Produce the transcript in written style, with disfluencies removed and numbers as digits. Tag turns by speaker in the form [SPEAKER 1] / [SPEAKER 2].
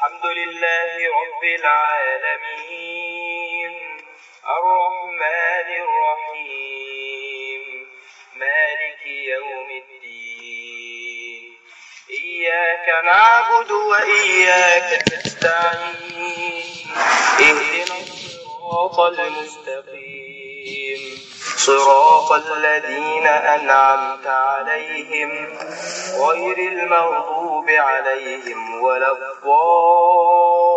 [SPEAKER 1] الحمد لله رب العالمين الرحمن الرحيم مالك يوم الدين إياك نعبد وإياك نستعين اهدنا الصراط المستقيم صراط الذين أنعمت عليهم غير المغضوب عليهم ولا الضالين.